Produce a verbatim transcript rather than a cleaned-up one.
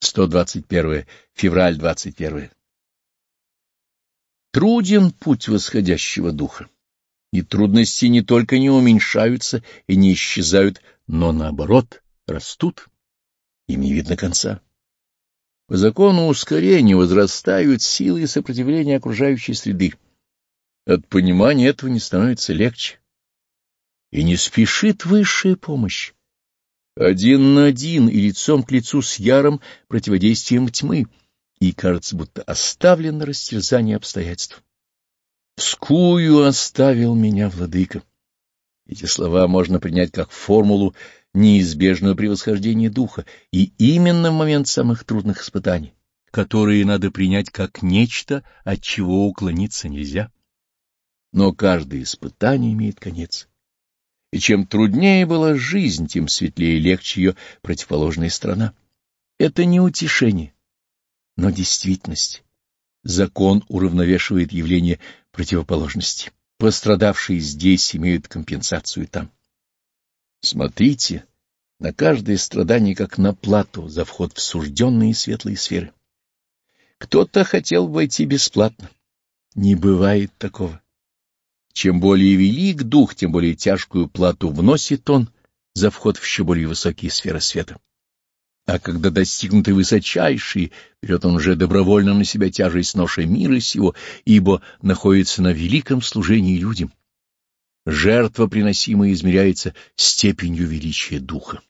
сто двадцать первое. Февраль двадцать первое. Труден путь восходящего духа, и трудности не только не уменьшаются и не исчезают, но, наоборот, растут, им не видно конца. По закону ускорения возрастают силы и сопротивления окружающей среды. От понимания этого не становится легче, и не спешит высшая помощь. Один на один и лицом к лицу с ярым противодействием тьмы, и кажется, будто оставлен на растерзание обстоятельств. «Вскую оставил меня владыка». Эти слова можно принять как формулу неизбежного превосхождения духа, и именно в момент самых трудных испытаний, которые надо принять как нечто, от чего уклониться нельзя. Но каждое испытание имеет конец. И чем труднее была жизнь, тем светлее и легче ее противоположная сторона. Это не утешение, но действительность. Закон уравновешивает явление противоположности. Пострадавшие здесь имеют компенсацию там. Смотрите на каждое страдание как на плату за вход в сужденные светлые сферы. Кто-то хотел войти бесплатно. Не бывает такого. Чем более велик дух, тем более тяжкую плату вносит он за вход в еще более высокие сферы света. А когда достигнуты высочайшие, берет он уже добровольно на себя тяжесть ноши мира сего, ибо находится на великом служении людям. Жертва, приносимая, измеряется степенью величия духа.